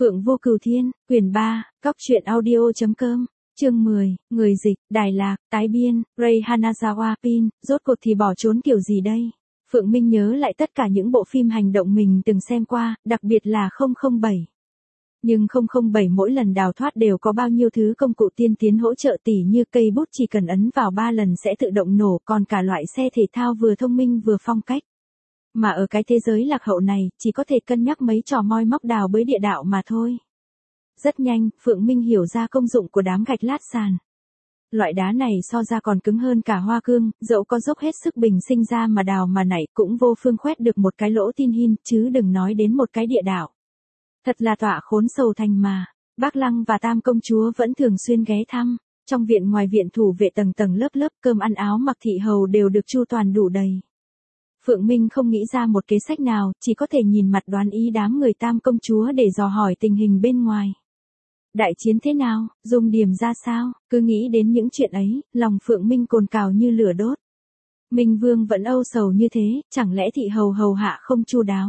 Phượng Vô Cửu Thiên, quyển 3, cóc truyện audio.com, chương 10, người dịch, Đài Lạc, tái biên, Ray Hanazawa Pin, rốt cuộc thì bỏ trốn kiểu gì đây? Phượng Minh nhớ lại tất cả những bộ phim hành động mình từng xem qua, đặc biệt là 007. Nhưng 007 mỗi lần đào thoát đều có bao nhiêu thứ công cụ tiên tiến hỗ trợ tỉ như cây bút chỉ cần ấn vào 3 lần sẽ tự động nổ, còn cả loại xe thể thao vừa thông minh vừa phong cách. Mà ở cái thế giới lạc hậu này, chỉ có thể cân nhắc mấy trò moi móc đào bới địa đạo mà thôi. Rất nhanh, Phượng Minh hiểu ra công dụng của đám gạch lát sàn. Loại đá này so ra còn cứng hơn cả hoa cương, dẫu có dốc hết sức bình sinh ra mà đào mà nảy cũng vô phương khoét được một cái lỗ tin hin, chứ đừng nói đến một cái địa đạo. Thật là tọa khốn sầu thành mà. Bác Lăng và Tam công chúa vẫn thường xuyên ghé thăm. Trong viện ngoài viện thủ vệ tầng tầng lớp lớp, cơm ăn áo mặc thị hầu đều được chu toàn đủ đầy. Phượng Minh không nghĩ ra một kế sách nào, chỉ có thể nhìn mặt đoán ý đám người Tam công chúa để dò hỏi tình hình bên ngoài. Đại chiến thế nào, Dung Điểm ra sao, cứ nghĩ đến những chuyện ấy, lòng Phượng Minh cồn cào như lửa đốt. Minh Vương vẫn âu sầu như thế, chẳng lẽ thị hầu hầu hạ không chu đáo.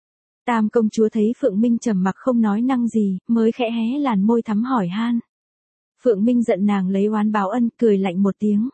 Tam công chúa thấy Phượng Minh trầm mặc không nói năng gì, mới khẽ hé làn môi thắm hỏi han. Phượng Minh giận nàng lấy oán báo ân, cười lạnh một tiếng.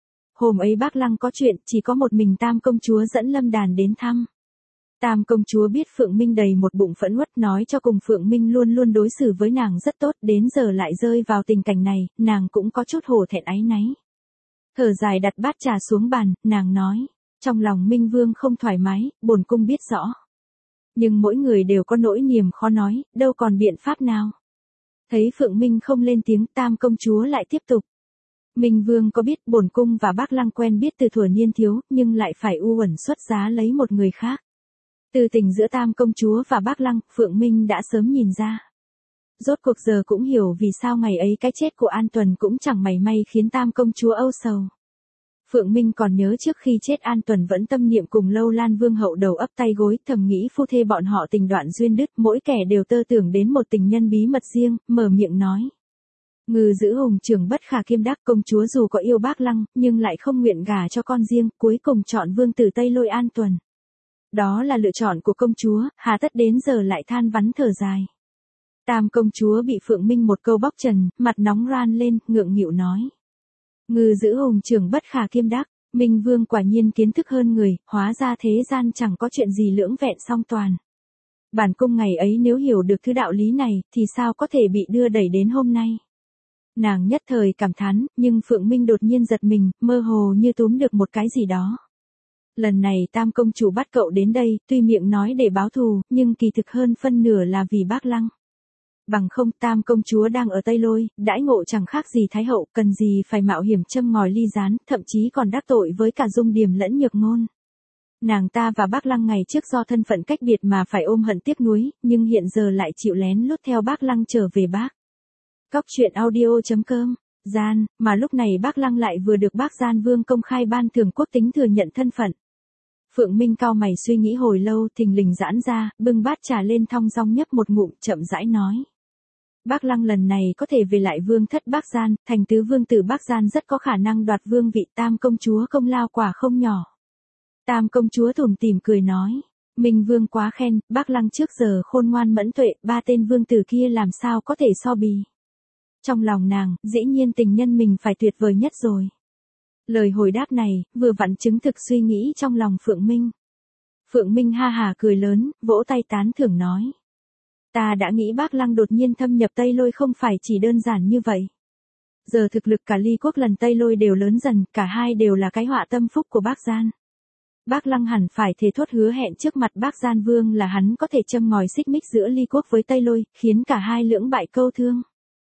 Hôm ấy Bác Lăng có chuyện, chỉ có một mình Tam công chúa dẫn Lâm Đàn đến thăm. Tam công chúa biết Phượng Minh đầy một bụng phẫn uất, nói cho cùng Phượng Minh luôn luôn đối xử với nàng rất tốt, đến giờ lại rơi vào tình cảnh này, nàng cũng có chút hổ thẹn áy náy. Thở dài đặt bát trà xuống bàn, nàng nói, trong lòng Minh Vương không thoải mái, bổn cung biết rõ. Nhưng mỗi người đều có nỗi niềm khó nói, đâu còn biện pháp nào. Thấy Phượng Minh không lên tiếng, Tam công chúa lại tiếp tục. Minh Vương có biết bổn cung và Bác Lăng quen biết từ thuở niên thiếu, nhưng lại phải u uẩn xuất giá lấy một người khác. Từ tình giữa Tam công chúa và Bác Lăng, Phượng Minh đã sớm nhìn ra. Rốt cuộc giờ cũng hiểu vì sao ngày ấy cái chết của An Tuần cũng chẳng mảy may khiến Tam công chúa âu sầu. Phượng Minh còn nhớ trước khi chết An Tuần vẫn tâm niệm cùng Lâu Lan Vương hậu đầu ấp tay gối, thầm nghĩ phu thê bọn họ tình đoạn duyên đứt, mỗi kẻ đều tơ tưởng đến một tình nhân bí mật riêng, mở miệng nói. Ngư giữ hùng trưởng bất khả kiêm đắc, công chúa dù có yêu Bác Lăng, nhưng lại không nguyện gả cho con riêng, cuối cùng chọn vương tử Tây Lôi An Tuần. Đó là lựa chọn của công chúa, hà tất đến giờ lại than vắn thở dài. Tam công chúa bị Phượng Minh một câu bóc trần, mặt nóng ran lên, ngượng nghịu nói. Ngư giữ hùng trưởng bất khả kiêm đắc, Minh Vương quả nhiên kiến thức hơn người, hóa ra thế gian chẳng có chuyện gì lưỡng vẹn song toàn. Bản cung ngày ấy nếu hiểu được thứ đạo lý này, thì sao có thể bị đưa đẩy đến hôm nay. Nàng nhất thời cảm thán, nhưng Phượng Minh đột nhiên giật mình, mơ hồ như túm được một cái gì đó. Lần này Tam công chủ bắt cậu đến đây, tuy miệng nói để báo thù, nhưng kỳ thực hơn phân nửa là vì Bác Lăng. Bằng không, Tam công chúa đang ở Tây Lôi, đãi ngộ chẳng khác gì Thái hậu, cần gì phải mạo hiểm châm ngòi ly gián, thậm chí còn đắc tội với cả Dung Điểm lẫn Nhược Ngôn. Nàng ta và Bác Lăng ngày trước do thân phận cách biệt mà phải ôm hận tiếc nuối, nhưng hiện giờ lại chịu lén lút theo Bác Lăng trở về Bác. Cóc truyện audio.com, Gian, mà lúc này Bác Lăng lại vừa được Bác Gian Vương công khai ban thưởng quốc tính thừa nhận thân phận. Phượng Minh cau mày suy nghĩ hồi lâu, thình lình giãn ra, bưng bát trà lên thong dong nhấp một ngụm, chậm rãi nói. Bác Lăng lần này có thể về lại vương thất Bác Gian, thành tứ vương tử Bác Gian rất có khả năng đoạt vương vị. Tam công chúa công lao quả không nhỏ. Tam công chúa tủm tỉm cười nói. Minh Vương quá khen, Bác Lăng trước giờ khôn ngoan mẫn tuệ, ba tên vương tử kia làm sao có thể so bì. Trong lòng nàng, dĩ nhiên tình nhân mình phải tuyệt vời nhất rồi. Lời hồi đáp này, vừa vặn chứng thực suy nghĩ trong lòng Phượng Minh. Phượng Minh ha hà cười lớn, vỗ tay tán thưởng nói. Ta đã nghĩ Bác Lăng đột nhiên thâm nhập Tây Lôi không phải chỉ đơn giản như vậy. Giờ thực lực cả Ly quốc lần Tây Lôi đều lớn dần, cả hai đều là cái họa tâm phúc của Bác Gian. Bác Lăng hẳn phải thề thốt hứa hẹn trước mặt Bác Gian Vương là hắn có thể châm ngòi xích mích giữa Ly quốc với Tây Lôi, khiến cả hai lưỡng bại câu thương.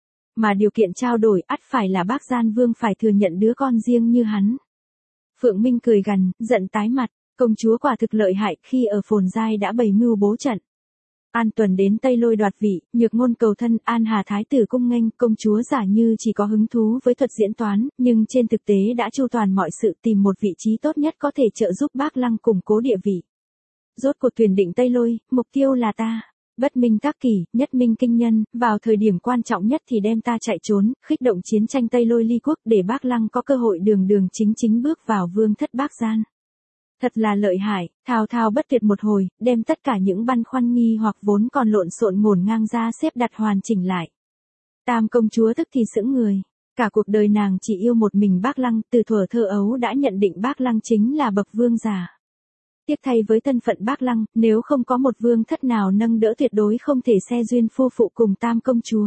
Mà điều kiện trao đổi ắt phải là Bác Gian Vương phải thừa nhận đứa con riêng như hắn. Phượng Minh cười gằn, giận tái mặt, công chúa quả thực lợi hại, khi ở Phồn Giai đã bày mưu bố trận. An Tuần đến Tây Lôi đoạt vị, Nhược Ngôn cầu thân, An Hà thái tử cung nghênh, công chúa giả như chỉ có hứng thú với thuật diễn toán, nhưng trên thực tế đã chu toàn mọi sự, tìm một vị trí tốt nhất có thể trợ giúp Bác Lăng củng cố địa vị. Rốt cuộc tuyển định Tây Lôi, mục tiêu là ta. Bất minh tác kỷ, nhất minh kinh nhân, vào thời điểm quan trọng nhất thì đem ta chạy trốn, khích động chiến tranh Tây Lôi Ly quốc để Bác Lăng có cơ hội đường chính bước vào vương thất Bác Gian. Thật là lợi hại, thao thao bất tuyệt một hồi, đem tất cả những băn khoăn nghi hoặc vốn còn lộn xộn ngổn ngang ra xếp đặt hoàn chỉnh lại. Tam công chúa tức thì sững người. Cả cuộc đời nàng chỉ yêu một mình Bác Lăng, từ thuở thơ ấu đã nhận định Bác Lăng chính là bậc vương giả. Tiếc thay với thân phận Bác Lăng, nếu không có một vương thất nào nâng đỡ tuyệt đối không thể xe duyên phu phụ cùng Tam công chúa.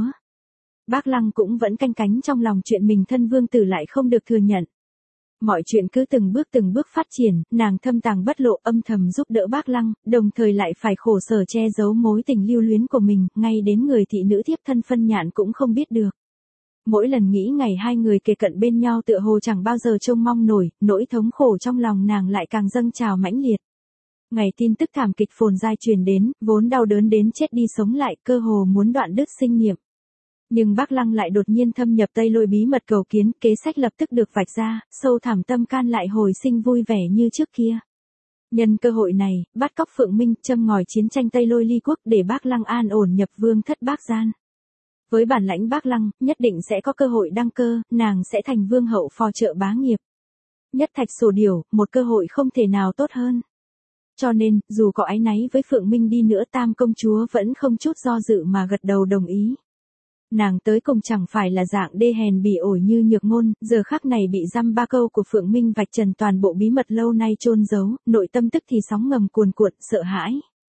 Bác Lăng cũng vẫn canh cánh trong lòng chuyện mình thân vương tử lại không được thừa nhận. Mọi chuyện cứ từng bước phát triển, nàng thâm tàng bất lộ âm thầm giúp đỡ Bác Lăng, đồng thời lại phải khổ sở che giấu mối tình lưu luyến của mình, ngay đến người thị nữ thiếp thân Phân Nhạn cũng không biết được. Mỗi lần nghĩ ngày hai người kề cận bên nhau tựa hồ chẳng bao giờ trông mong nổi, nỗi thống khổ trong lòng nàng lại càng dâng trào mãnh liệt. Ngày tin tức thảm kịch phồn dai truyền đến, vốn đau đớn đến chết đi sống lại, cơ hồ muốn đoạn đứt sinh niệm. Nhưng Bác Lăng lại đột nhiên thâm nhập Tây Lôi bí mật cầu kiến, kế sách lập tức được vạch ra, sâu thẳm tâm can lại hồi sinh vui vẻ như trước kia. Nhân cơ hội này, bắt cóc Phượng Minh, châm ngòi chiến tranh Tây Lôi ly quốc để Bác Lăng an ổn nhập vương thất Bác Gian. Với bản lãnh Bác Lăng, nhất định sẽ có cơ hội đăng cơ, nàng sẽ thành vương hậu phò trợ bá nghiệp. Nhất thạch sổ điểu, một cơ hội không thể nào tốt hơn. Cho nên, dù có áy náy với Phượng Minh đi nữa Tam công chúa vẫn không chút do dự mà gật đầu đồng ý. Nàng tới cùng chẳng phải là dạng đê hèn bỉ ổi như Nhược Ngôn, giờ khắc này bị dăm ba câu của Phượng Minh vạch trần toàn bộ bí mật lâu nay chôn giấu, nội tâm tức thì sóng ngầm cuồn cuộn, sợ hãi.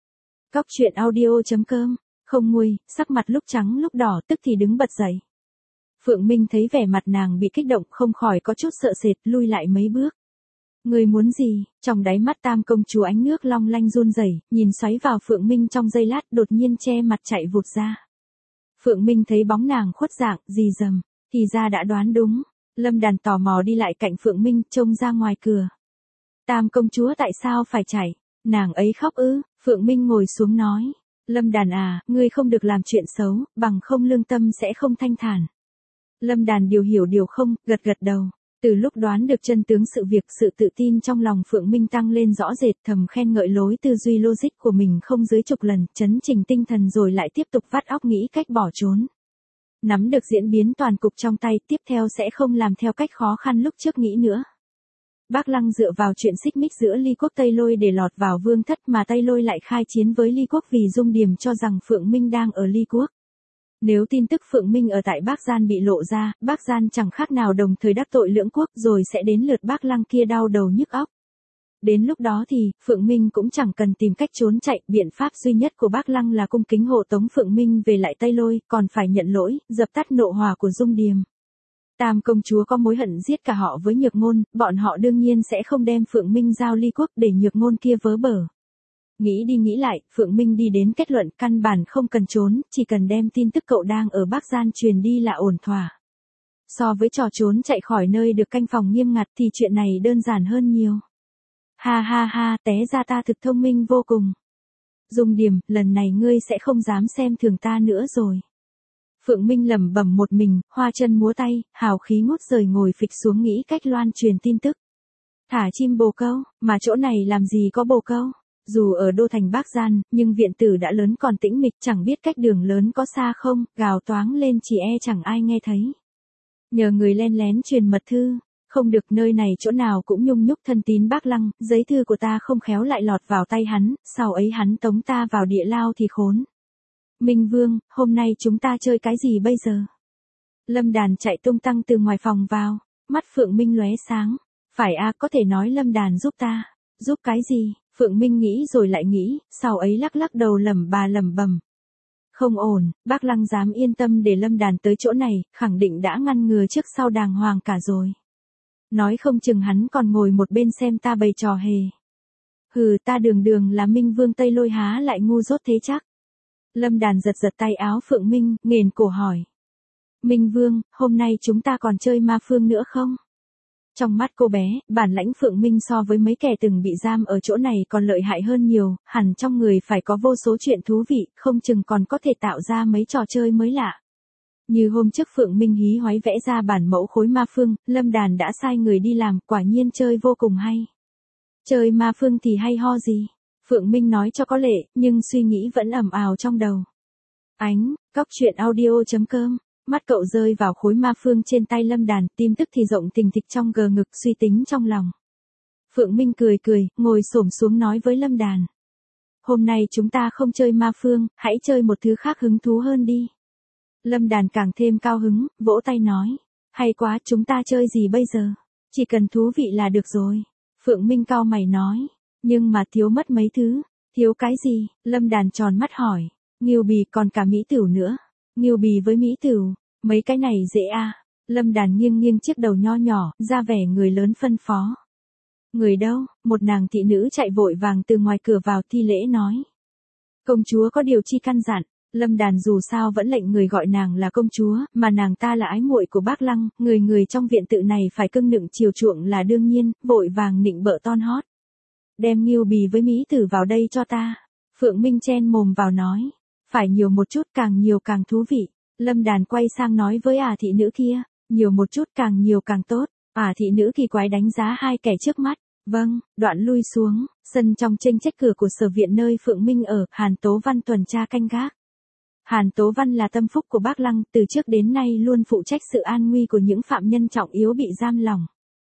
Cóc truyện audio.com, không nguôi, sắc mặt lúc trắng lúc đỏ tức thì đứng bật dậy. Phượng Minh thấy vẻ mặt nàng bị kích động không khỏi có chút sợ sệt lui lại mấy bước. Người muốn gì? Trong đáy mắt Tam công chúa ánh nước long lanh run rẩy, nhìn xoáy vào Phượng Minh trong giây lát đột nhiên che mặt chạy vụt ra. Phượng Minh thấy bóng nàng khuất dạng, rì rầm, thì ra đã đoán đúng. Lâm Đàn tò mò đi lại cạnh Phượng Minh, trông ra ngoài cửa. Tam công chúa tại sao phải chạy? Nàng ấy khóc ư? Phượng Minh ngồi xuống nói. Lâm Đàn à, ngươi không được làm chuyện xấu, bằng không lương tâm sẽ không thanh thản. Lâm Đàn điều hiểu điều không, gật gật đầu. Từ lúc đoán được chân tướng sự việc, sự tự tin trong lòng Phượng Minh tăng lên rõ rệt, thầm khen ngợi lối tư duy logic của mình không dưới chục lần, chấn chỉnh tinh thần rồi lại tiếp tục vắt óc nghĩ cách bỏ trốn. Nắm được diễn biến toàn cục trong tay, tiếp theo sẽ không làm theo cách khó khăn lúc trước nghĩ nữa. Bác Lăng dựa vào chuyện xích mích giữa Ly quốc Tây Lôi để lọt vào vương thất mà Tây Lôi lại khai chiến với Ly quốc vì Dung Điềm cho rằng Phượng Minh đang ở Ly quốc. Nếu tin tức Phượng Minh ở tại Bác Gian bị lộ ra, Bác Gian chẳng khác nào đồng thời đắc tội lưỡng quốc rồi sẽ đến lượt Bác Lăng kia đau đầu nhức óc. Đến lúc đó thì, Phượng Minh cũng chẳng cần tìm cách trốn chạy, biện pháp duy nhất của Bác Lăng là cung kính hộ tống Phượng Minh về lại Tây Lôi, còn phải nhận lỗi, dập tắt nộ hỏa của Dung Điềm. Tam công chúa có mối hận giết cả họ với Nhược Ngôn, bọn họ đương nhiên sẽ không đem Phượng Minh giao Ly quốc để Nhược Ngôn kia vớ bở. Nghĩ đi nghĩ lại, Phượng Minh đi đến kết luận căn bản không cần trốn, chỉ cần đem tin tức cậu đang ở Bác Gian truyền đi là ổn thỏa. So với trò trốn chạy khỏi nơi được canh phòng nghiêm ngặt thì chuyện này đơn giản hơn nhiều. Ha ha ha, té ra ta thực thông minh vô cùng. Dung Điềm, lần này ngươi sẽ không dám xem thường ta nữa rồi. Phượng Minh lẩm bẩm một mình, hoa chân múa tay, hào khí ngút rời ngồi phịch xuống nghĩ cách loan truyền tin tức. Thả chim bồ câu, mà chỗ này làm gì có bồ câu? Dù ở đô thành Bác Gian, nhưng viện tử đã lớn còn tĩnh mịch, chẳng biết cách đường lớn có xa không, gào toáng lên chỉ e chẳng ai nghe thấy. Nhờ người len lén truyền mật thư, không được, nơi này chỗ nào cũng nhung nhúc thân tín Bác Lăng, giấy thư của ta không khéo lại lọt vào tay hắn, sau ấy hắn tống ta vào địa lao thì khốn. Minh Vương, hôm nay chúng ta chơi cái gì bây giờ? Lâm Đàn chạy tung tăng từ ngoài phòng vào, mắt Phượng Minh lóe sáng. Phải à, có thể nói Lâm Đàn giúp ta. Giúp cái gì? Phượng Minh nghĩ rồi lại nghĩ, sau ấy lắc lắc đầu lẩm bẩm. Không ổn, Bác Lăng dám yên tâm để Lâm Đàn tới chỗ này, khẳng định đã ngăn ngừa trước sau đàng hoàng cả rồi. Nói không chừng hắn còn ngồi một bên xem ta bày trò hề. Hừ, ta đường là Minh Vương Tây Lôi há lại ngu dốt thế chắc. Lâm Đàn giật tay áo Phượng Minh, nghền cổ hỏi. Minh Vương, hôm nay chúng ta còn chơi ma phương nữa không? Trong mắt cô bé, bản lãnh Phượng Minh so với mấy kẻ từng bị giam ở chỗ này còn lợi hại hơn nhiều, hẳn trong người phải có vô số chuyện thú vị, không chừng còn có thể tạo ra mấy trò chơi mới lạ. Như hôm trước Phượng Minh hí hoáy vẽ ra bản mẫu khối ma phương, Lâm Đàn đã sai người đi làm, quả nhiên chơi vô cùng hay. Chơi ma phương thì hay ho gì? Phượng Minh nói cho có lệ, nhưng suy nghĩ vẫn ầm ào trong đầu. Cóc truyện audio.com, mắt cậu rơi vào khối ma phương trên tay Lâm Đàn, tim tức thì rộng thình thịch trong gờ ngực suy tính trong lòng. Phượng Minh cười cười, ngồi xổm xuống nói với Lâm Đàn. Hôm nay chúng ta không chơi ma phương, hãy chơi một thứ khác hứng thú hơn đi. Lâm Đàn càng thêm cao hứng, vỗ tay nói. Hay quá, chúng ta chơi gì bây giờ? Chỉ cần thú vị là được rồi. Phượng Minh cau mày nói. Nhưng mà thiếu mất mấy thứ. Thiếu cái gì? Lâm Đàn tròn mắt hỏi. Ngưu bì còn cả mỹ tửu nữa. Ngưu bì với mỹ tửu, mấy cái này dễ à? Lâm Đàn nghiêng nghiêng chiếc đầu nho nhỏ, ra vẻ người lớn phân phó. Người đâu? Một nàng thị nữ chạy vội vàng từ ngoài cửa vào thi lễ nói. Công chúa có điều chi căn dặn. Lâm Đàn dù sao vẫn lệnh người gọi nàng là công chúa, mà nàng ta là ái muội của bác Lăng, người trong viện tự này phải cưng nựng chiều chuộng là đương nhiên, vội vàng nịnh bợ ton hót. Đem Ngưu bì với mỹ tử vào đây cho ta. Phượng Minh chen mồm vào nói. Phải nhiều một chút, càng nhiều càng thú vị. Lâm Đàn quay sang nói với thị nữ kia. Nhiều một chút, càng nhiều càng tốt. Thị nữ kỳ quái đánh giá hai kẻ trước mắt. Vâng, đoạn lui xuống, sân trong chênh trách cửa của sở viện nơi Phượng Minh ở, Hàn Tố Văn tuần tra canh gác. Hàn Tố Văn là tâm phúc của bác Lăng, từ trước đến nay luôn phụ trách sự an nguy của những phạm nhân trọng yếu bị giam lỏng.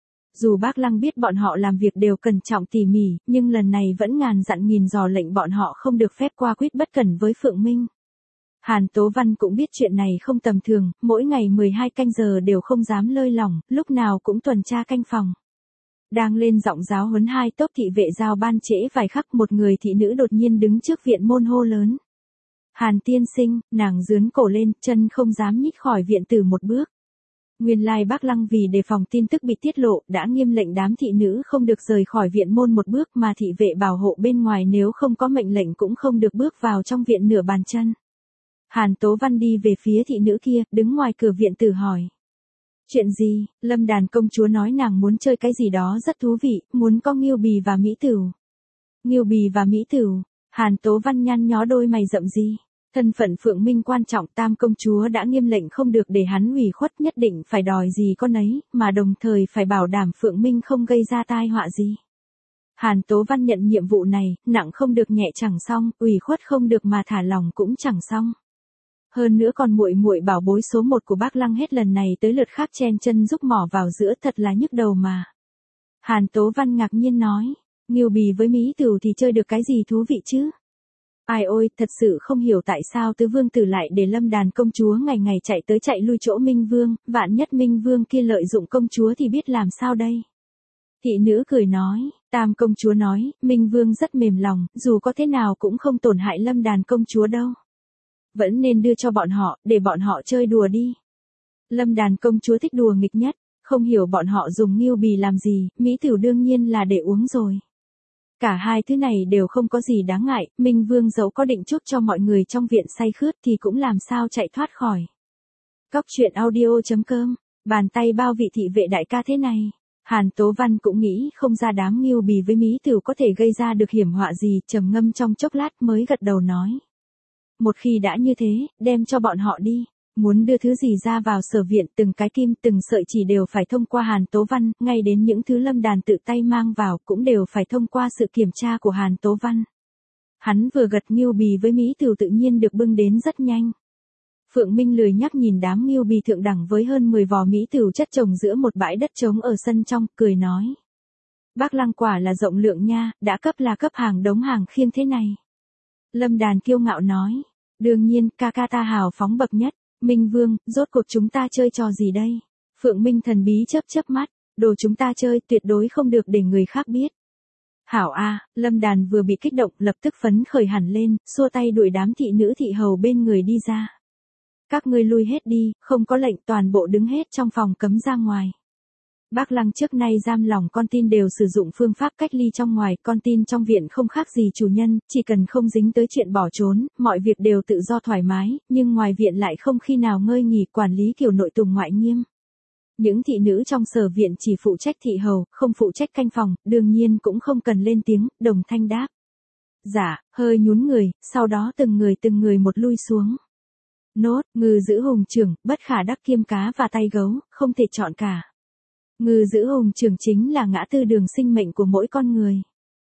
Dù bác Lăng biết bọn họ làm việc đều cẩn trọng tỉ mỉ, nhưng lần này vẫn ngàn dặn nghìn dò lệnh bọn họ không được phép qua quýt bất cẩn với Phượng Minh. Hàn Tố Văn cũng biết chuyện này không tầm thường, mỗi ngày 12 canh giờ đều không dám lơi lỏng, lúc nào cũng tuần tra canh phòng. Đang lên giọng giáo huấn hai tốp thị vệ giao ban trễ vài khắc, một người thị nữ đột nhiên đứng trước viện môn hô lớn. Hàn tiên sinh, nàng dướn cổ lên, chân không dám nhích khỏi viện tử một bước. Nguyên lai bác Lăng vì đề phòng tin tức bị tiết lộ, đã nghiêm lệnh đám thị nữ không được rời khỏi viện môn một bước, mà thị vệ bảo hộ bên ngoài nếu không có mệnh lệnh cũng không được bước vào trong viện nửa bàn chân. Hàn Tố Văn đi về phía thị nữ kia, đứng ngoài cửa viện tử hỏi. Chuyện gì? Lâm Đàn công chúa nói nàng muốn chơi cái gì đó rất thú vị, muốn có Ngưu bì và mỹ tửu. Ngưu bì và mỹ tửu. Hàn Tố Văn nhăn nhó đôi mày rậm gì. Thân phận Phượng Minh quan trọng, tam công chúa đã nghiêm lệnh không được để hắn ủy khuất, nhất định phải đòi gì con ấy, mà đồng thời phải bảo đảm Phượng Minh không gây ra tai họa gì. Hàn Tố Văn nhận nhiệm vụ này, nặng không được nhẹ chẳng xong, ủy khuất không được mà thả lòng cũng chẳng xong. Hơn nữa còn muội muội bảo bối số 1 của bác Lăng hết lần này tới lượt khác chen chân giúp mỏ vào giữa, thật là nhức đầu mà. Hàn Tố Văn ngạc nhiên nói, Ngưu bì với mỹ tửu thì chơi được cái gì thú vị chứ? Ai ôi, thật sự không hiểu tại sao tứ vương tử lại để Lâm Đàn công chúa ngày ngày chạy tới chạy lui chỗ Minh Vương, vạn nhất Minh Vương kia lợi dụng công chúa thì biết làm sao đây? Thị nữ cười nói, tam công chúa nói, Minh Vương rất mềm lòng, dù có thế nào cũng không tổn hại Lâm Đàn công chúa đâu. Vẫn nên đưa cho bọn họ, để bọn họ chơi đùa đi. Lâm Đàn công chúa thích đùa nghịch nhất, không hiểu bọn họ dùng Ngưu bì làm gì, mỹ tửu đương nhiên là để uống rồi. Cả hai thứ này đều không có gì đáng ngại, Minh Vương dẫu có định chúc cho mọi người trong viện say khướt thì cũng làm sao chạy thoát khỏi. Cóc truyện audio.com, bàn tay bao vị thị vệ đại ca thế này. Hàn Tố Văn cũng nghĩ không ra đám Ngưu bì với mỹ tửu có thể gây ra được hiểm họa gì, trầm ngâm trong chốc lát mới gật đầu nói. Một khi đã như thế, đem cho bọn họ đi. Muốn đưa thứ gì ra vào sở viện, từng cái kim từng sợi chỉ đều phải thông qua Hàn Tố Văn, ngay đến những thứ Lâm Đàn tự tay mang vào cũng đều phải thông qua sự kiểm tra của Hàn Tố Văn. Hắn vừa gật, Ngưu bì với mỹ tửu tự nhiên được bưng đến rất nhanh. Phượng Minh lười nhắc nhìn đám Ngưu bì thượng đẳng với hơn 10 vò mỹ tửu chất chồng giữa một bãi đất trống ở sân trong, cười nói. Bác Lăng quả là rộng lượng nha, đã cấp là cấp hàng đống hàng khiêng thế này. Lâm Đàn kiêu ngạo nói. Đương nhiên, ca ca ta hào phóng bậc nhất. Minh Vương, rốt cuộc chúng ta chơi trò gì đây? Phượng Minh thần bí chớp chớp mắt, đồ chúng ta chơi tuyệt đối không được để người khác biết. Hảo a, Lâm Đàn vừa bị kích động lập tức phấn khởi hẳn lên, xua tay đuổi đám thị nữ thị hầu bên người đi ra. Các ngươi lui hết đi, không có lệnh, toàn bộ đứng hết trong phòng cấm ra ngoài. Bác Lăng trước nay giam lòng con tin đều sử dụng phương pháp cách ly trong ngoài, con tin trong viện không khác gì chủ nhân, chỉ cần không dính tới chuyện bỏ trốn, mọi việc đều tự do thoải mái, nhưng ngoài viện lại không khi nào ngơi nghỉ, quản lý kiểu nội tùng ngoại nghiêm. Những thị nữ trong sở viện chỉ phụ trách thị hầu, không phụ trách canh phòng, đương nhiên cũng không cần lên tiếng, đồng thanh đáp. Dạ, hơi nhún người, sau đó từng người một lui xuống. Nốt, ngư giữ hùng trưởng, bất khả đắc kiêm cá và tay gấu, không thể chọn cả. Ngư giữ hùng trưởng chính là ngã tư đường sinh mệnh của mỗi con người.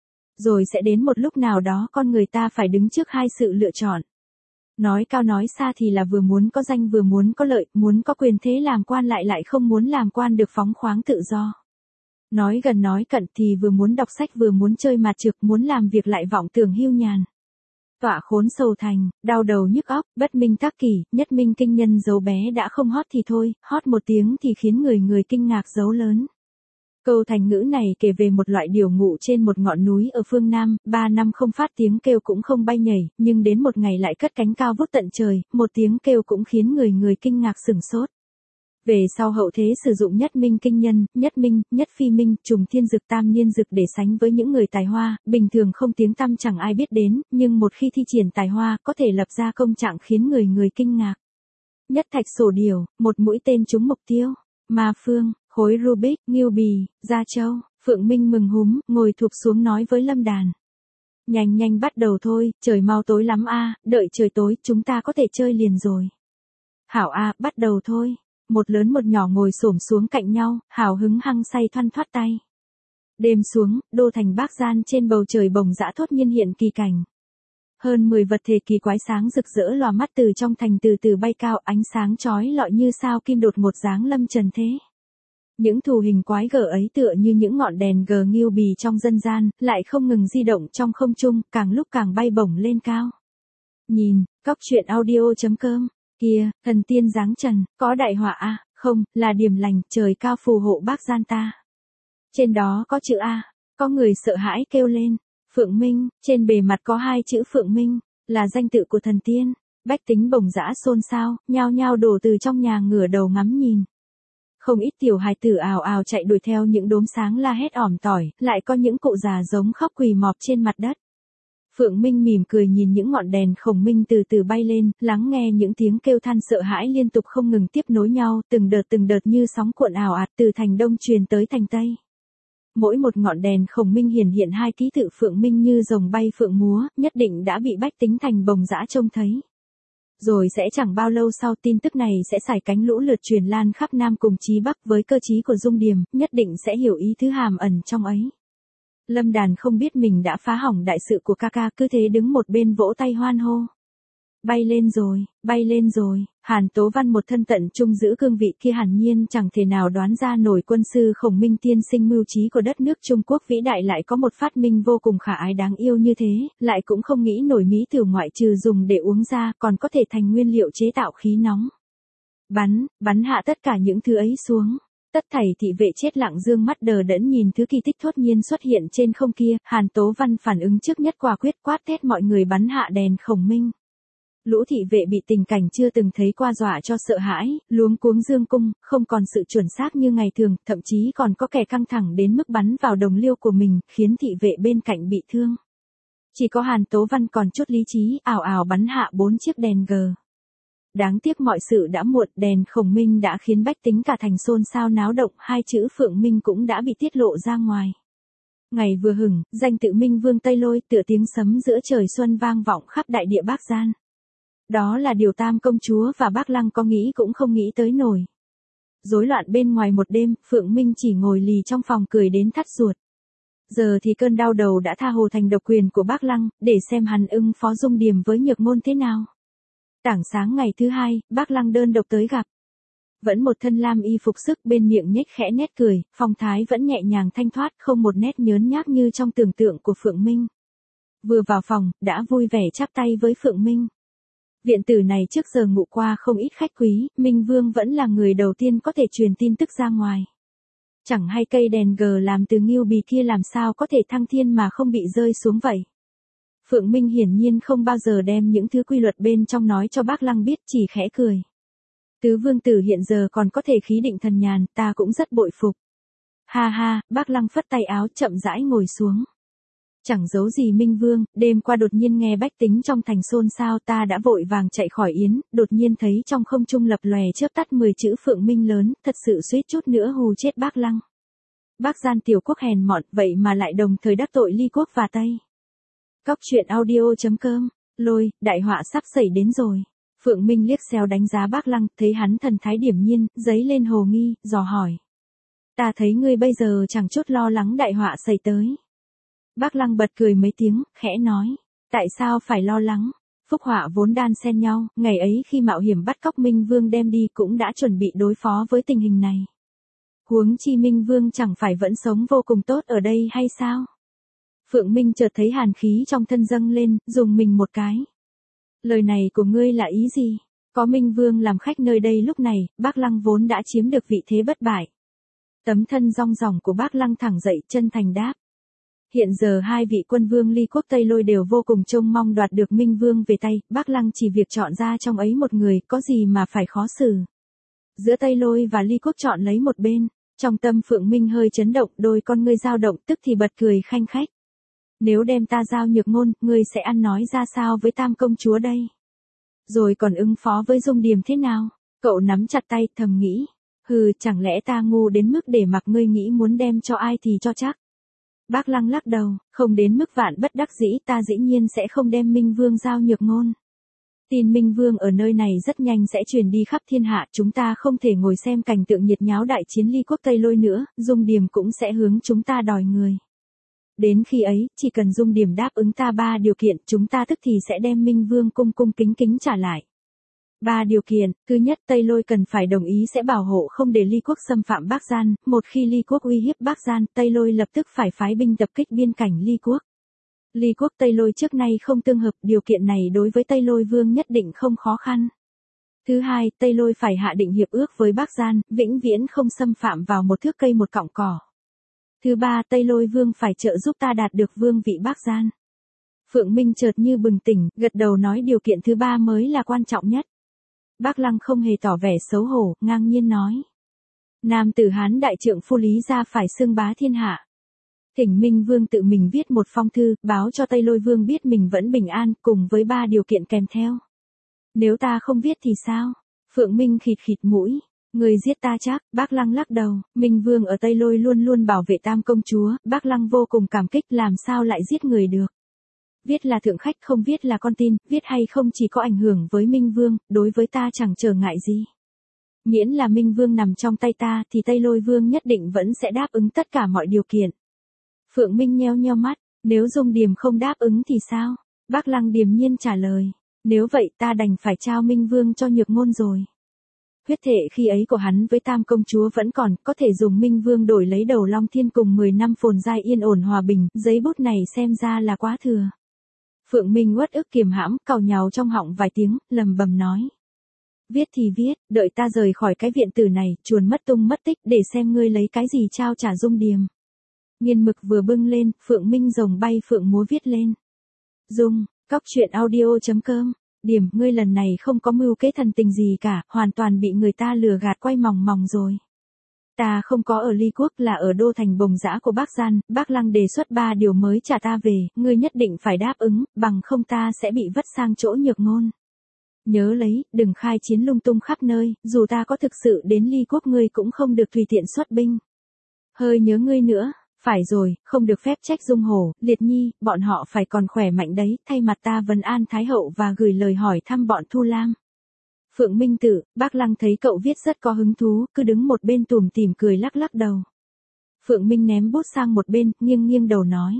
Rồi sẽ đến một lúc nào đó con người ta phải đứng trước hai sự lựa chọn. Nói cao nói xa thì là vừa muốn có danh vừa muốn có lợi, muốn có quyền thế làm quan lại không muốn làm quan được phóng khoáng tự do. Nói gần nói cận thì vừa muốn đọc sách vừa muốn chơi mạt trực, muốn làm việc lại vọng tưởng hưu nhàn. Tọa khốn sầu thành, đau đầu nhức óc, bất minh tác kỷ, nhất minh kinh nhân dấu bé đã không hót thì thôi, hót một tiếng thì khiến người người kinh ngạc dấu lớn. Câu thành ngữ này kể về một loại điểu ngụ trên một ngọn núi ở phương Nam, 3 năm không phát tiếng kêu cũng không bay nhảy, nhưng đến một ngày lại cất cánh cao vút tận trời, một tiếng kêu cũng khiến người người kinh ngạc sửng sốt. Về sau hậu thế sử dụng nhất minh kinh nhân, nhất minh, nhất phi minh, trùng thiên dực tam niên dực để sánh với những người tài hoa, bình thường không tiếng tăm chẳng ai biết đến, nhưng một khi thi triển tài hoa có thể lập ra công trạng khiến người người kinh ngạc. Nhất thạch sổ điểu, một mũi tên trúng mục tiêu. Ma phương, khối Rubik, Ngưu Bì, Gia Châu, Phượng Minh mừng húm, ngồi thụp xuống nói với Lâm Đàn. Nhanh nhanh bắt đầu thôi, trời mau tối lắm a, đợi trời tối chúng ta có thể chơi liền rồi. Hảo a, bắt đầu thôi. Một lớn một nhỏ ngồi xổm xuống cạnh nhau, hào hứng hăng say thoăn thoắt tay. Đêm xuống, đô thành Bác Gian trên bầu trời bồng dã thốt nhiên hiện kỳ cảnh. Hơn 10 vật thể kỳ quái sáng rực rỡ lòa mắt từ trong thành từ từ bay cao, ánh sáng chói lọi như sao kim đột ngột giáng lâm trần thế. Những thù hình quái gở ấy tựa như những ngọn đèn gờ Ngưu Bì trong dân gian, lại không ngừng di động trong không trung, càng lúc càng bay bổng lên cao. Nhìn, cóc truyện audio.com, kìa, thần tiên giáng trần, có đại họa a, không, là điểm lành, trời cao phù hộ Bác Gian ta. Trên đó có chữ A, có người sợ hãi kêu lên. Phượng Minh, trên bề mặt có 2 chữ Phượng Minh, là danh tự của thần tiên. Bách tính bồng dã xôn xao, nhao nhao đổ từ trong nhà ngửa đầu ngắm nhìn. Không ít tiểu hài tử ào ào chạy đuổi theo những đốm sáng la hét ỏm tỏi, lại có những cụ già giống khóc quỳ mọp trên mặt đất. Phượng Minh mỉm cười nhìn những ngọn đèn khổng minh từ từ bay lên, lắng nghe những tiếng kêu than sợ hãi liên tục không ngừng tiếp nối nhau, từng đợt như sóng cuộn ào ạt từ thành đông truyền tới thành tây. Mỗi một ngọn đèn khổng minh hiển hiện 2 ký tự Phượng Minh như rồng bay phượng múa, nhất định đã bị bách tính thành bồng dã trông thấy. Rồi sẽ chẳng bao lâu sau tin tức này sẽ sải cánh lũ lượt truyền lan khắp Nam cùng chí Bắc với cơ trí của Dung Điềm, nhất định sẽ hiểu ý thứ hàm ẩn trong ấy. Lâm Đàn không biết mình đã phá hỏng đại sự của ca ca, cứ thế đứng một bên vỗ tay hoan hô. Bay lên rồi, Hàn Tố Văn một thân tận trung giữ cương vị kia hẳn nhiên chẳng thể nào đoán ra nổi quân sư Khổng Minh tiên sinh mưu trí của đất nước Trung Quốc vĩ đại lại có một phát minh vô cùng khả ái đáng yêu như thế, lại cũng không nghĩ nổi mỹ tử ngoại trừ dùng để uống ra còn có thể thành nguyên liệu chế tạo khí nóng. Bắn hạ tất cả những thứ ấy xuống. Tất thảy thị vệ chết lặng dương mắt đờ đẫn nhìn thứ kỳ tích thốt nhiên xuất hiện trên không kia, Hàn Tố Văn phản ứng trước nhất quả quyết quát thét mọi người bắn hạ đèn Khổng Minh. Lũ thị vệ bị tình cảnh chưa từng thấy qua dọa cho sợ hãi, luống cuống dương cung, không còn sự chuẩn xác như ngày thường, thậm chí còn có kẻ căng thẳng đến mức bắn vào đồng liêu của mình, khiến thị vệ bên cạnh bị thương. Chỉ có Hàn Tố Văn còn chút lý trí, ào ào bắn hạ 4 chiếc đèn G. Đáng tiếc mọi sự đã muộn, đèn Khổng Minh đã khiến bách tính cả thành xôn xao náo động, 2 chữ Phượng Minh cũng đã bị tiết lộ ra ngoài. Ngày vừa hửng, danh tự Minh Vương Tây Lôi tựa tiếng sấm giữa trời xuân vang vọng khắp đại địa Bác Gian. Đó là điều Tam công chúa và Bác Lăng có nghĩ cũng không nghĩ tới nổi. Rối loạn bên ngoài một đêm, Phượng Minh chỉ ngồi lì trong phòng cười đến thắt ruột. Giờ thì cơn đau đầu đã tha hồ thành độc quyền của Bác Lăng, để xem hắn ưng phó Dung Điềm với Nhược Ngôn thế nào. Tảng sáng ngày thứ 2, Bác Lăng đơn độc tới gặp. Vẫn một thân lam y phục sức, bên miệng nhếch khẽ nét cười, phong thái vẫn nhẹ nhàng thanh thoát, không một nét nhớn nhác như trong tưởng tượng của Phượng Minh. Vừa vào phòng, đã vui vẻ chắp tay với Phượng Minh. Viện tử này trước giờ ngụ qua không ít khách quý, Minh Vương vẫn là người đầu tiên có thể truyền tin tức ra ngoài. Chẳng hay cây đèn G làm từ Ngưu Bì kia làm sao có thể thăng thiên mà không bị rơi xuống vậy. Phượng Minh hiển nhiên không bao giờ đem những thứ quy luật bên trong nói cho Bác Lăng biết, chỉ khẽ cười. Tứ vương tử hiện giờ còn có thể khí định thần nhàn, ta cũng rất bội phục. Ha ha, Bác Lăng phất tay áo chậm rãi ngồi xuống. Chẳng giấu gì Minh Vương, đêm qua đột nhiên nghe bách tính trong thành xôn xao, ta đã vội vàng chạy khỏi yến, đột nhiên thấy trong không trung lập lòe chớp tắt 10 chữ Phượng Minh lớn, thật sự suýt chút nữa hù chết Bác Lăng. Bác Gian tiểu quốc hèn mọn, vậy mà lại đồng thời đắc tội Ly quốc và Tây. Cóc truyện audio.com, Lôi, đại họa sắp xảy đến rồi. Phượng Minh liếc xéo đánh giá Bác Lăng, thấy hắn thần thái điềm nhiên, dấy lên hồ nghi, dò hỏi. Ta thấy ngươi bây giờ chẳng chút lo lắng đại họa xảy tới. Bác Lăng bật cười mấy tiếng, khẽ nói. Tại sao phải lo lắng? Phúc họa vốn đan xen nhau, ngày ấy khi mạo hiểm bắt cóc Minh Vương đem đi cũng đã chuẩn bị đối phó với tình hình này. Huống chi Minh Vương chẳng phải vẫn sống vô cùng tốt ở đây hay sao? Phượng Minh chợt thấy hàn khí trong thân dâng lên, dùng mình một cái. Lời này của ngươi là ý gì? Có Minh Vương làm khách nơi đây lúc này, Bác Lăng vốn đã chiếm được vị thế bất bại. Tấm thân rong ròng của Bác Lăng thẳng dậy chân thành đáp. Hiện giờ hai vị quân vương Ly Quốc Tây Lôi đều vô cùng trông mong đoạt được Minh Vương về tay, Bác Lăng chỉ việc chọn ra trong ấy một người, có gì mà phải khó xử. Giữa Tây Lôi và Ly Quốc chọn lấy một bên, trong tâm Phượng Minh hơi chấn động, đôi con ngươi dao động, tức thì bật cười khanh khách. Nếu đem ta giao Nhược Ngôn, ngươi sẽ ăn nói ra sao với Tam công chúa đây? Rồi còn ứng phó với Dung Điềm thế nào? Cậu nắm chặt tay, thầm nghĩ. Hừ, chẳng lẽ ta ngu đến mức để mặc ngươi nghĩ muốn đem cho ai thì cho chắc? Bác Lăng lắc đầu, không đến mức vạn bất đắc dĩ, ta dĩ nhiên sẽ không đem Minh Vương giao Nhược Ngôn. Tin Minh Vương ở nơi này rất nhanh sẽ truyền đi khắp thiên hạ, chúng ta không thể ngồi xem cảnh tượng nhiệt nháo đại chiến Ly Quốc Tây Lôi nữa, Dung Điềm cũng sẽ hướng chúng ta đòi người. Đến khi ấy, chỉ cần Dung Điềm đáp ứng ta 3 điều kiện, chúng ta tức thì sẽ đem Minh Vương cung cung kính kính trả lại. 3 điều kiện, thứ nhất, Tây Lôi cần phải đồng ý sẽ bảo hộ không để Ly Quốc xâm phạm Bắc Gian, một khi Ly Quốc uy hiếp Bắc Gian, Tây Lôi lập tức phải phái binh tập kích biên cảnh Ly Quốc. Ly Quốc Tây Lôi trước nay không tương hợp, điều kiện này đối với Tây Lôi Vương nhất định không khó khăn. Thứ hai, Tây Lôi phải hạ định hiệp ước với Bắc Gian, vĩnh viễn không xâm phạm vào một thước cây một cọng cỏ. Thứ ba, Tây Lôi Vương phải trợ giúp ta đạt được vương vị Bắc Gian. Phượng Minh chợt như bừng tỉnh, gật đầu nói điều kiện thứ ba mới là quan trọng nhất. Bác Lăng không hề tỏ vẻ xấu hổ, ngang nhiên nói. Nam tử Hán đại trượng phu Lý gia phải xưng bá thiên hạ. Thỉnh Minh Vương tự mình viết một phong thư, báo cho Tây Lôi Vương biết mình vẫn bình an, cùng với 3 điều kiện kèm theo. Nếu ta không viết thì sao? Phượng Minh khịt khịt mũi. Người giết ta chắc, Bác Lăng lắc đầu, Minh Vương ở Tây Lôi luôn luôn bảo vệ Tam công chúa, Bác Lăng vô cùng cảm kích, làm sao lại giết người được. Viết là thượng khách, không viết là con tin, viết hay không chỉ có ảnh hưởng với Minh Vương, đối với ta chẳng trở ngại gì. Miễn là Minh Vương nằm trong tay ta thì Tây Lôi Vương nhất định vẫn sẽ đáp ứng tất cả mọi điều kiện. Phượng Minh nheo nheo mắt, nếu Dung Điềm không đáp ứng thì sao? Bác Lăng điềm nhiên trả lời, nếu vậy ta đành phải trao Minh Vương cho Nhược Ngôn rồi. Huyết thể khi ấy của hắn với Tam công chúa vẫn còn, có thể dùng Minh Vương đổi lấy đầu Long Thiên cùng 10 năm phồn giai yên ổn hòa bình, giấy bút này xem ra là quá thừa. Phượng Minh uất ức kiềm hãm, càu nhàu trong họng vài tiếng, lầm bầm nói. Viết thì viết, đợi ta rời khỏi cái viện tử này, chuồn mất tung mất tích để xem ngươi lấy cái gì trao trả Dung Điềm. Nghiên mực vừa bưng lên, Phượng Minh rồng bay phượng múa viết lên. Dung, cóc truyện audio.com. Điểm, ngươi lần này không có mưu kế thần tình gì cả, hoàn toàn bị người ta lừa gạt quay mòng mòng rồi. Ta không có ở Ly Quốc, là ở đô thành bồng dã của Bắc Gian, Bác Lăng đề xuất 3 điều mới trả ta về, ngươi nhất định phải đáp ứng, bằng không ta sẽ bị vất sang chỗ Nhược Ngôn. Nhớ lấy, đừng khai chiến lung tung khắp nơi, dù ta có thực sự đến Ly Quốc ngươi cũng không được tùy tiện xuất binh. Hơi nhớ ngươi nữa. Phải rồi, không được phép trách Dung Hổ, Liệt Nhi, bọn họ phải còn khỏe mạnh đấy, thay mặt ta vấn an Thái Hậu và gửi lời hỏi thăm bọn Thu Lam. Phượng Minh Tử, Bác Lăng thấy cậu viết rất có hứng thú, cứ đứng một bên tủm tỉm cười lắc lắc đầu. Phượng Minh ném bút sang một bên, nghiêng nghiêng đầu nói.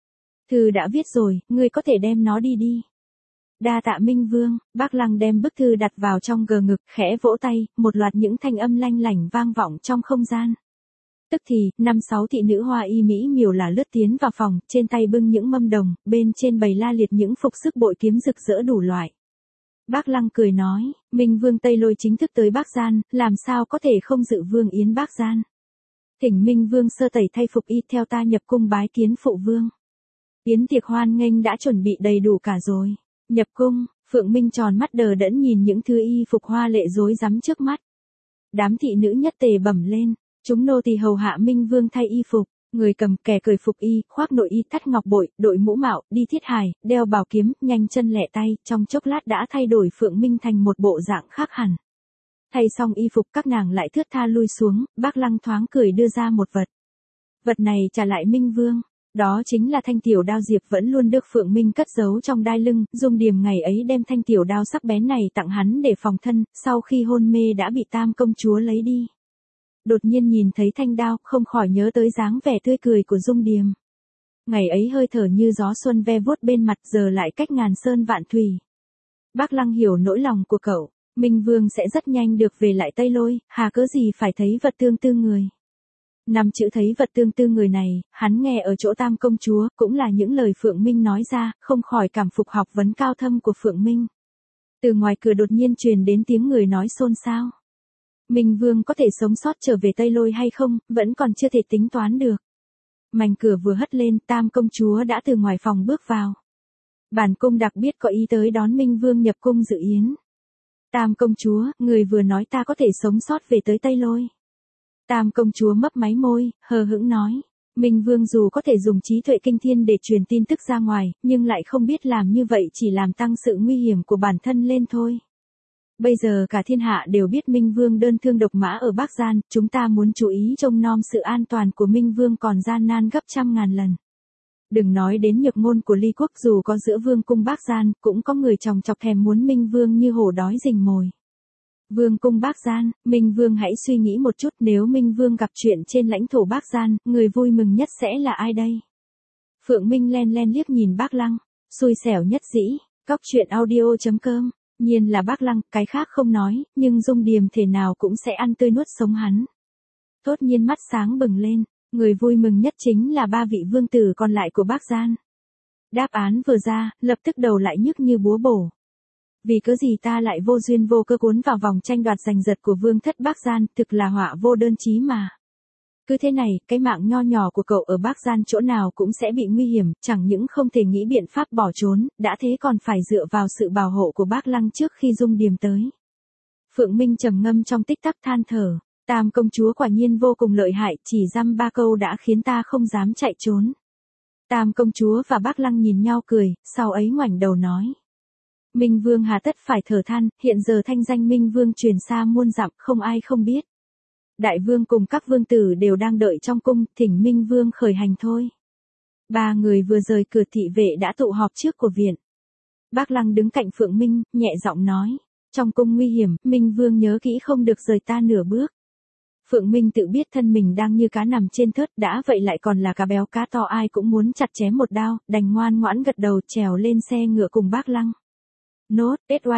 Thư đã viết rồi, ngươi có thể đem nó đi đi. Đa tạ Minh Vương, Bác Lăng đem bức thư đặt vào trong gờ ngực, khẽ vỗ tay, một loạt những thanh âm lanh lảnh vang vọng trong không gian. Tức thì, 5-6 thị nữ hoa y mỹ miều là lướt tiến vào phòng, trên tay bưng những mâm đồng, bên trên bày la liệt những phục sức bội kiếm rực rỡ đủ loại. Bác Lăng cười nói, Minh Vương Tây Lôi chính thức tới Bắc Gian, làm sao có thể không dự vương yến Bắc Gian. Thỉnh Minh Vương sơ tẩy thay phục y theo ta nhập cung bái kiến phụ vương. Yến tiệc hoan nghênh đã chuẩn bị đầy đủ cả rồi. Nhập cung, Phượng Minh tròn mắt đờ đẫn nhìn những thứ y phục hoa lệ rối rắm trước mắt. Đám thị nữ nhất tề bẩm lên. Chúng nô tỳ hầu hạ Minh Vương thay y phục, người cầm kẻ cởi phục y, khoác nội y thắt ngọc bội, đội mũ mạo, đi thiết hài, đeo bảo kiếm, nhanh chân lẹ tay, trong chốc lát đã thay đổi Phượng Minh thành một bộ dạng khác hẳn. Thay xong y phục các nàng lại thướt tha lui xuống, Bác Lăng thoáng cười đưa ra một vật. Vật này trả lại Minh Vương, đó chính là thanh tiểu đao diệp vẫn luôn được Phượng Minh cất giấu trong đai lưng, Dung Điềm ngày ấy đem thanh tiểu đao sắc bén này tặng hắn để phòng thân, sau khi hôn mê đã bị Tam công chúa lấy đi. Đột nhiên nhìn thấy thanh đao, không khỏi nhớ tới dáng vẻ tươi cười của Dung Điềm. Ngày ấy hơi thở như gió xuân ve vuốt bên mặt, giờ lại cách ngàn sơn vạn thủy. Bác Lăng hiểu nỗi lòng của cậu, Minh Vương sẽ rất nhanh được về lại Tây Lôi, hà cớ gì phải thấy vật tương tư người. Năm chữ thấy vật tương tư người này, hắn nghe ở chỗ Tam công chúa, cũng là những lời Phượng Minh nói ra, không khỏi cảm phục học vấn cao thâm của Phượng Minh. Từ ngoài cửa đột nhiên truyền đến tiếng người nói xôn xao. Minh Vương có thể sống sót trở về Tây Lôi hay không, vẫn còn chưa thể tính toán được. Mảnh cửa vừa hất lên, Tam công chúa đã từ ngoài phòng bước vào. Bản cung đặc biệt có ý tới đón Minh Vương nhập cung dự yến. Tam công chúa, người vừa nói ta có thể sống sót về tới Tây Lôi. Tam công chúa mấp máy môi, hờ hững nói. Minh Vương dù có thể dùng trí tuệ kinh thiên để truyền tin tức ra ngoài, nhưng lại không biết làm như vậy chỉ làm tăng sự nguy hiểm của bản thân lên thôi. Bây giờ cả thiên hạ đều biết Minh Vương đơn thương độc mã ở Bắc Gian, chúng ta muốn chú ý trông nom sự an toàn của Minh Vương còn gian nan gấp trăm ngàn lần. Đừng nói đến nhược ngôn của Ly Quốc, dù có giữa Vương cung Bắc Gian, cũng có người chòng chọc thèm muốn Minh Vương như hổ đói rình mồi. Vương cung Bắc Gian, Minh Vương hãy suy nghĩ một chút, nếu Minh Vương gặp chuyện trên lãnh thổ Bắc Gian, người vui mừng nhất sẽ là ai đây? Phượng Minh len len liếc nhìn Bác Lăng, xui xẻo nhất dĩ, cóc truyện audio.com, nhiên là Bác Lăng, cái khác không nói, nhưng Dung Điềm thể nào cũng sẽ ăn tươi nuốt sống hắn. Tốt nhiên mắt sáng bừng lên, người vui mừng nhất chính là 3 vị vương tử còn lại của Bắc Gian. Đáp án vừa ra, lập tức đầu lại nhức như búa bổ. Vì cớ gì ta lại vô duyên vô cơ cuốn vào vòng tranh đoạt giành giật của vương thất Bắc Gian, thực là họa vô đơn chí mà. Cứ thế này, cái mạng nho nhỏ của cậu ở Bắc Gian chỗ nào cũng sẽ bị nguy hiểm, chẳng những không thể nghĩ biện pháp bỏ trốn, đã thế còn phải dựa vào sự bảo hộ của Bác Lăng trước khi Dung Điềm tới. Phượng Minh trầm ngâm trong tích tắc than thở, Tam công chúa quả nhiên vô cùng lợi hại, chỉ dăm 3 câu đã khiến ta không dám chạy trốn. Tam công chúa và Bác Lăng nhìn nhau cười, sau ấy ngoảnh đầu nói. Minh Vương hà tất phải thở than, hiện giờ thanh danh Minh Vương truyền xa muôn dặm, không ai không biết. Đại vương cùng các vương tử đều đang đợi trong cung, thỉnh Minh Vương khởi hành thôi. 3 người vừa rời cửa thị vệ đã tụ họp trước của viện. Bác Lăng đứng cạnh Phượng Minh, nhẹ giọng nói. Trong cung nguy hiểm, Minh Vương nhớ kỹ không được rời ta nửa bước. Phượng Minh tự biết thân mình đang như cá nằm trên thớt, đã vậy lại còn là cá béo cá to, ai cũng muốn chặt chém một đao, đành ngoan ngoãn gật đầu trèo lên xe ngựa cùng Bác Lăng. Nốt,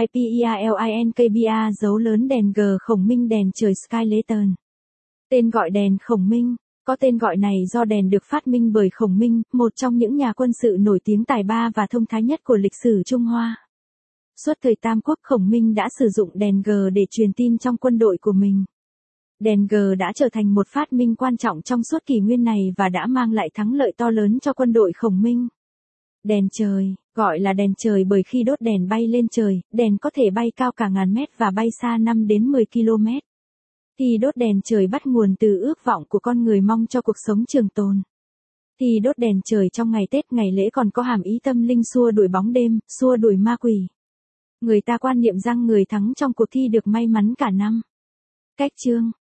SYPERLINKBA dấu lớn đèn G Khổng Minh đèn trời Sky Lantern. Tên gọi đèn Khổng Minh, có tên gọi này do đèn được phát minh bởi Khổng Minh, một trong những nhà quân sự nổi tiếng tài ba và thông thái nhất của lịch sử Trung Hoa. Suốt thời Tam Quốc, Khổng Minh đã sử dụng đèn G để truyền tin trong quân đội của mình. Đèn G đã trở thành một phát minh quan trọng trong suốt kỷ nguyên này và đã mang lại thắng lợi to lớn cho quân đội Khổng Minh. Đèn trời, gọi là đèn trời bởi khi đốt đèn bay lên trời, đèn có thể bay cao cả ngàn mét và bay xa 5 đến 10 km. Thì đốt đèn trời bắt nguồn từ ước vọng của con người mong cho cuộc sống trường tồn. Thì đốt đèn trời trong ngày Tết ngày lễ còn có hàm ý tâm linh xua đuổi bóng đêm, xua đuổi ma quỷ. Người ta quan niệm rằng người thắng trong cuộc thi được may mắn cả năm. Cách chương